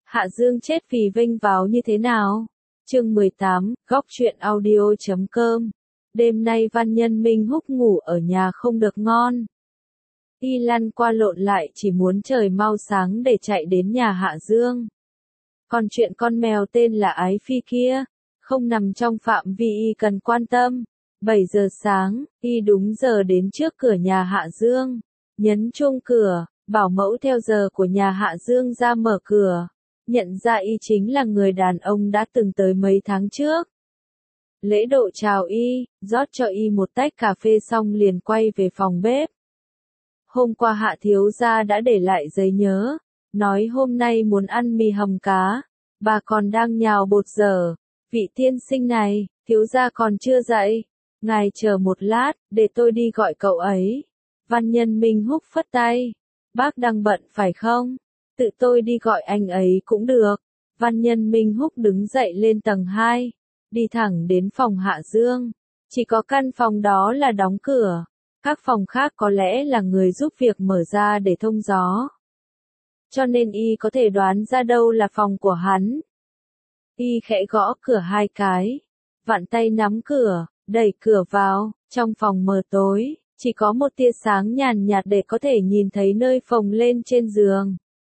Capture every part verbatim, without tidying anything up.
Hạ Dương chết vì vênh váo như thế nào? Chương mười tám, góc truyện audio chấm com. Đêm nay Văn Nhân Minh Húc ngủ ở nhà không được ngon. Y lăn qua lộn lại chỉ muốn trời mau sáng để chạy đến nhà Hạ Dương. Còn chuyện con mèo tên là Ái Phi kia, không nằm trong phạm vi Y cần quan tâm. bảy giờ sáng, Y đúng giờ đến trước cửa nhà Hạ Dương, nhấn chuông cửa, bảo mẫu theo giờ của nhà Hạ Dương ra mở cửa. Nhận ra Y chính là người đàn ông đã từng tới mấy tháng trước. Lễ độ chào Y, rót cho Y một tách cà phê xong liền quay về phòng bếp. Hôm qua Hạ thiếu gia đã để lại giấy nhớ, nói hôm nay muốn ăn mì hầm cá, bà còn đang nhào bột dở. Vị tiên sinh này, thiếu gia còn chưa dậy, ngài chờ một lát, để tôi đi gọi cậu ấy. Văn Nhân Minh Húc phất tay, bác đang bận phải không? Tự tôi đi gọi anh ấy cũng được. Văn Nhân Minh Húc đứng dậy lên tầng hai, đi thẳng đến phòng Hạ Dương. Chỉ có căn phòng đó là đóng cửa, các phòng khác có lẽ là người giúp việc mở ra để thông gió. Cho nên Y có thể đoán ra đâu là phòng của hắn. Y khẽ gõ cửa hai cái, vặn tay nắm cửa, đẩy cửa vào, trong phòng mờ tối, chỉ có một tia sáng nhàn nhạt để có thể nhìn thấy nơi phồng lên trên giường.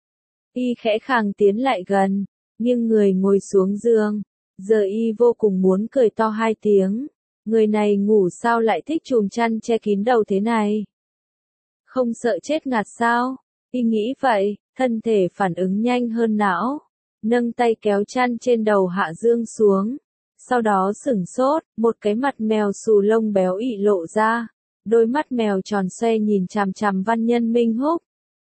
Y khẽ khàng tiến lại gần, nhưng người ngồi xuống giường. Giờ Y vô cùng muốn cười to hai tiếng. Người này ngủ sao lại thích chùm chăn che kín đầu thế này? Không sợ chết ngạt sao? Y nghĩ vậy, thân thể phản ứng nhanh hơn não. Nâng tay kéo chăn trên đầu Hạ Dương xuống. Sau đó sửng sốt, một cái mặt mèo xù lông béo ị lộ ra. Đôi mắt mèo tròn xoe nhìn chằm chằm Văn Nhân Minh Húc.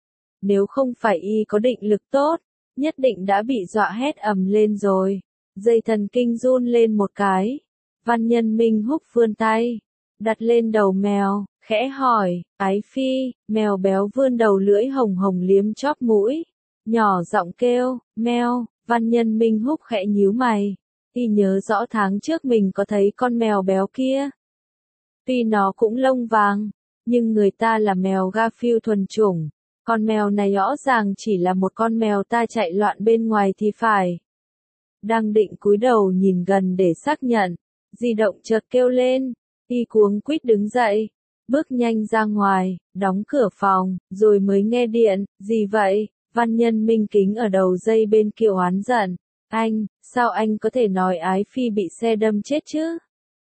Nếu không phải Y có định lực tốt, nhất định đã bị dọa hét ầm lên rồi. Dây thần kinh run lên một cái. Văn Nhân Minh Húc vươn tay, đặt lên đầu mèo, khẽ hỏi, Ái Phi. Mèo béo vươn đầu lưỡi hồng hồng liếm chóp mũi, nhỏ giọng kêu, meo. Văn Nhân Minh Húc khẽ nhíu mày. Y nhớ rõ tháng trước mình có thấy con mèo béo kia. Tuy nó cũng lông vàng, nhưng người ta là mèo Garfield thuần chủng. Con mèo này rõ ràng chỉ là một con mèo ta chạy loạn bên ngoài thì phải. Đang định cúi đầu nhìn gần để xác nhận, di động chợt kêu lên. Y cuống quýt đứng dậy, bước nhanh ra ngoài, đóng cửa phòng, rồi mới nghe điện. Gì vậy? Văn Nhân Minh Kính ở đầu dây bên kia oán giận. Anh, sao anh có thể nói Ái Phi bị xe đâm chết chứ?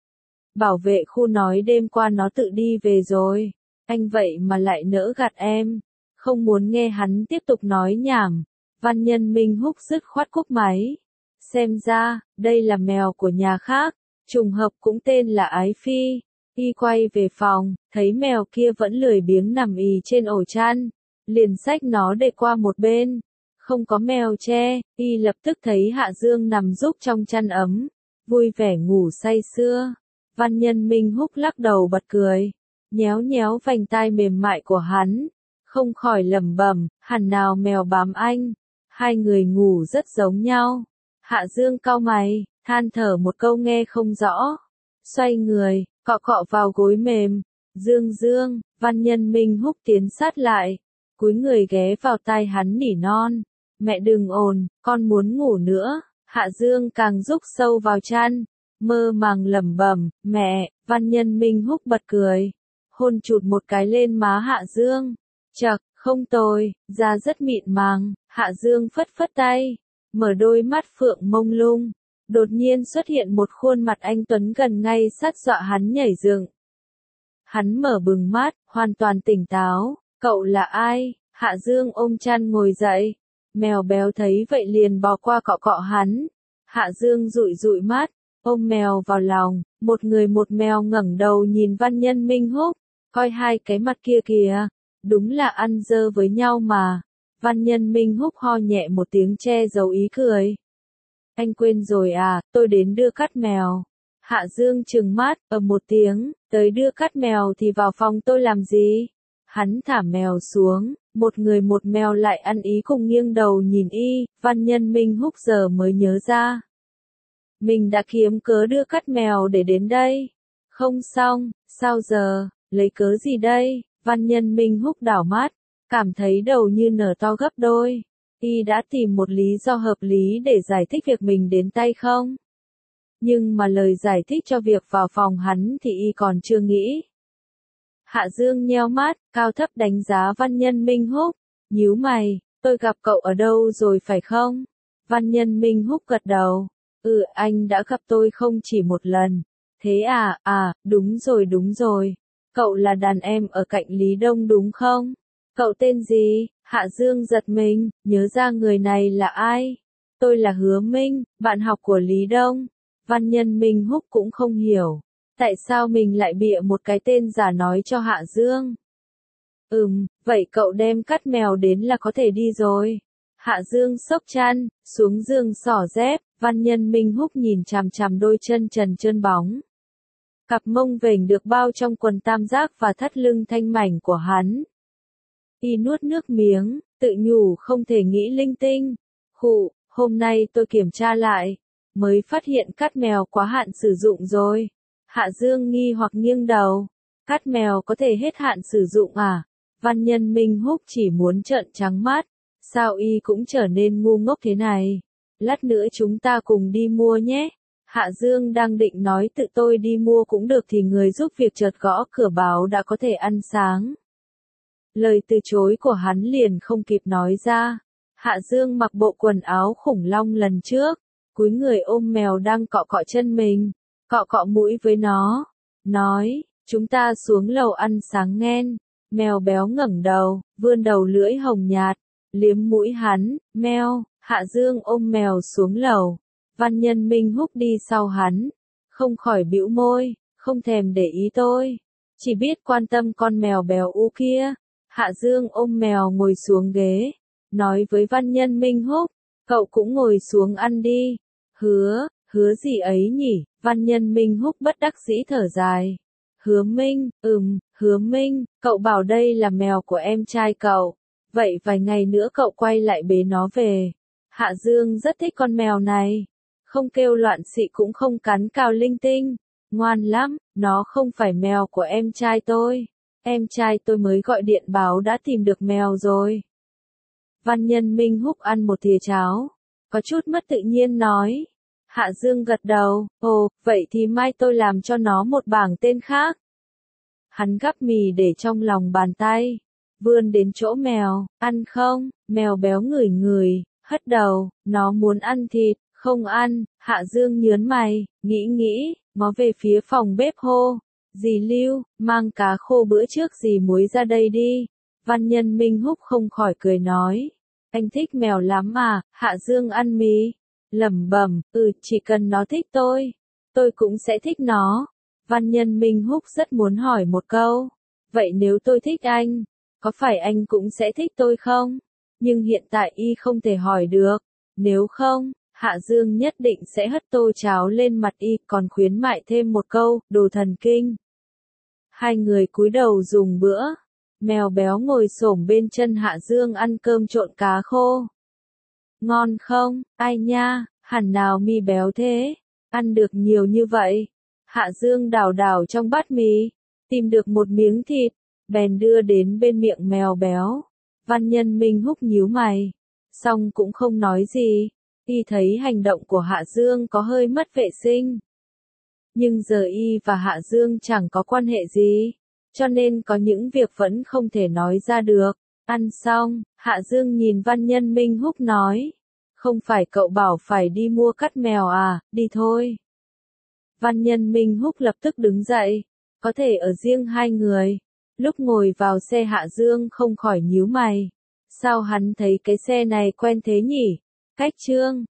Bảo vệ khu nói đêm qua nó tự đi về rồi. Anh vậy mà lại nỡ gạt em. Không muốn nghe hắn tiếp tục nói nhảm. Văn Nhân Minh Húc dứt khoát cúp máy. Xem ra, đây là mèo của nhà khác. Trùng hợp cũng tên là Ái Phi. Y quay về phòng, thấy mèo kia vẫn lười biếng nằm ì trên ổ chăn. Liền xách nó để qua một bên. Không có mèo che, Y lập tức thấy Hạ Dương nằm rúc trong chăn ấm. Vui vẻ ngủ say sưa. Văn Nhân Minh Húc lắc đầu bật cười. Nhéo nhéo vành tai mềm mại của hắn. Không khỏi lẩm bẩm, hẳn nào mèo bám anh. Hai người ngủ rất giống nhau. Hạ Dương cau mày, than thở một câu nghe không rõ. Xoay người, cọ cọ vào gối mềm. Dương Dương. Văn Nhân Minh Húc tiến sát lại, cúi người ghé vào tai hắn nỉ non. Mẹ đừng ồn, con muốn ngủ nữa. Hạ Dương càng rúc sâu vào chăn, mơ màng lẩm bẩm, mẹ. Văn Nhân Minh Húc bật cười, hôn chụt một cái lên má Hạ Dương. Chậc, không tồi, da rất mịn màng. Hạ Dương phất phất tay, mở đôi mắt phượng mông lung. Đột nhiên xuất hiện một khuôn mặt anh tuấn gần ngay sát dọa hắn nhảy dựng. Hắn mở bừng mắt, hoàn toàn tỉnh táo. Cậu là ai? Hạ Dương ôm chăn ngồi dậy. Mèo béo thấy vậy liền bò qua cọ cọ hắn. Hạ Dương dụi dụi mắt, ôm mèo vào lòng. Một người một mèo ngẩng đầu nhìn Văn Nhân Minh Húc. Coi hai cái mặt kia kìa, đúng là ăn dơ với nhau mà. Văn Nhân Minh Húc ho nhẹ một tiếng che giấu ý cười. Anh quên rồi à, tôi đến đưa cắt mèo. Hạ Dương trừng mắt, ở một tiếng, tới đưa cắt mèo thì vào phòng tôi làm gì? Hắn thả mèo xuống, một người một mèo lại ăn ý cùng nghiêng đầu nhìn Y. Văn Nhân Minh Húc giờ mới nhớ ra. Mình đã kiếm cớ đưa cắt mèo để đến đây. Không xong, sao giờ, lấy cớ gì đây? Văn Nhân Minh Húc đảo mắt, cảm thấy đầu như nở to gấp đôi. Y đã tìm một lý do hợp lý để giải thích việc mình đến tay không? Nhưng mà lời giải thích cho việc vào phòng hắn thì Y còn chưa nghĩ. Hạ Dương nheo mắt, cao thấp đánh giá Văn Nhân Minh Húc, nhíu mày, tôi gặp cậu ở đâu rồi phải không? Văn Nhân Minh Húc gật đầu, ừ anh đã gặp tôi không chỉ một lần. Thế à, à, đúng rồi đúng rồi, cậu là đàn em ở cạnh Lý Đông đúng không? Cậu tên gì? Hạ Dương giật mình, nhớ ra người này là ai? Tôi là Hứa Minh, bạn học của Lý Đông. Văn Nhân Minh Húc cũng không hiểu. Tại sao mình lại bịa một cái tên giả nói cho Hạ Dương? Ừm, vậy cậu đem cắt mèo đến là có thể đi rồi. Hạ Dương xốc chăn, xuống giường xỏ dép, Văn Nhân Minh Húc nhìn chằm chằm đôi chân trần trơn bóng. Cặp mông vểnh được bao trong quần tam giác và thắt lưng thanh mảnh của hắn. Y nuốt nước miếng, tự nhủ không thể nghĩ linh tinh. Khụ, hôm nay tôi kiểm tra lại, mới phát hiện cắt mèo quá hạn sử dụng rồi. Hạ Dương nghi hoặc nghiêng đầu. Cắt mèo có thể hết hạn sử dụng à? Văn Nhân Minh Húc chỉ muốn trợn trắng mắt. Sao Y cũng trở nên ngu ngốc thế này? Lát nữa chúng ta cùng đi mua nhé. Hạ Dương đang định nói tự tôi đi mua cũng được thì người giúp việc chợt gõ cửa báo đã có thể ăn sáng. Lời từ chối của hắn liền không kịp nói ra. Hạ Dương mặc bộ quần áo khủng long lần trước, cúi người ôm mèo đang cọ cọ chân mình, cọ cọ mũi với nó, nói, chúng ta xuống lầu ăn sáng nghen. Mèo béo ngẩng đầu, vươn đầu lưỡi hồng nhạt, liếm mũi hắn, meo. Hạ Dương ôm mèo xuống lầu. Văn Nhân Minh Húc đi sau hắn, không khỏi bĩu môi, không thèm để ý tôi, chỉ biết quan tâm con mèo béo u kia. Hạ Dương ôm mèo ngồi xuống ghế, nói với Văn Nhân Minh Húc, cậu cũng ngồi xuống ăn đi. Hứa, hứa gì ấy nhỉ? Văn Nhân Minh Húc bất đắc dĩ thở dài. Hứa Minh, ừm, Hứa Minh, cậu bảo đây là mèo của em trai cậu, vậy vài ngày nữa cậu quay lại bế nó về. Hạ Dương rất thích con mèo này, không kêu loạn xị cũng không cắn cào linh tinh, ngoan lắm, nó không phải mèo của em trai tôi. Em trai tôi mới gọi điện báo đã tìm được mèo rồi. Văn Nhân Minh Húc ăn một thìa cháo, có chút mất tự nhiên nói. Hạ Dương gật đầu, ồ, vậy thì mai tôi làm cho nó một bảng tên khác. Hắn gắp mì để trong lòng bàn tay, vươn đến chỗ mèo, ăn không? Mèo béo ngửi ngửi, hất đầu, nó muốn ăn thịt, không ăn. Hạ Dương nhớn mày, nghĩ nghĩ, ngó về phía phòng bếp hô. Dì Lưu, mang cá khô bữa trước dì muối ra đây đi. Văn Nhân Minh Húc không khỏi cười nói. Anh thích mèo lắm à? Hạ Dương ăn mì, lẩm bẩm, ừ, chỉ cần nó thích tôi, tôi cũng sẽ thích nó. Văn Nhân Minh Húc rất muốn hỏi một câu. Vậy nếu tôi thích anh, có phải anh cũng sẽ thích tôi không? Nhưng hiện tại Y không thể hỏi được. Nếu không, Hạ Dương nhất định sẽ hất tô cháo lên mặt Y, còn khuyến mại thêm một câu, đồ thần kinh. Hai người cúi đầu dùng bữa. Mèo béo ngồi xổm bên chân Hạ Dương ăn cơm trộn cá khô. Ngon không? Ai nha, hẳn nào mi béo thế, ăn được nhiều như vậy. Hạ Dương đảo đảo trong bát mì, tìm được một miếng thịt, bèn đưa đến bên miệng mèo béo. Văn Nhân Minh Húc nhíu mày, xong cũng không nói gì. Y thấy hành động của Hạ Dương có hơi mất vệ sinh. Nhưng giờ Y và Hạ Dương chẳng có quan hệ gì, cho nên có những việc vẫn không thể nói ra được. Ăn xong, Hạ Dương nhìn Văn Nhân Minh Húc nói. Không phải cậu bảo phải đi mua cắt mèo à, đi thôi. Văn Nhân Minh Húc lập tức đứng dậy, có thể ở riêng hai người. Lúc ngồi vào xe Hạ Dương không khỏi nhíu mày. Sao hắn thấy cái xe này quen thế nhỉ? Cách chương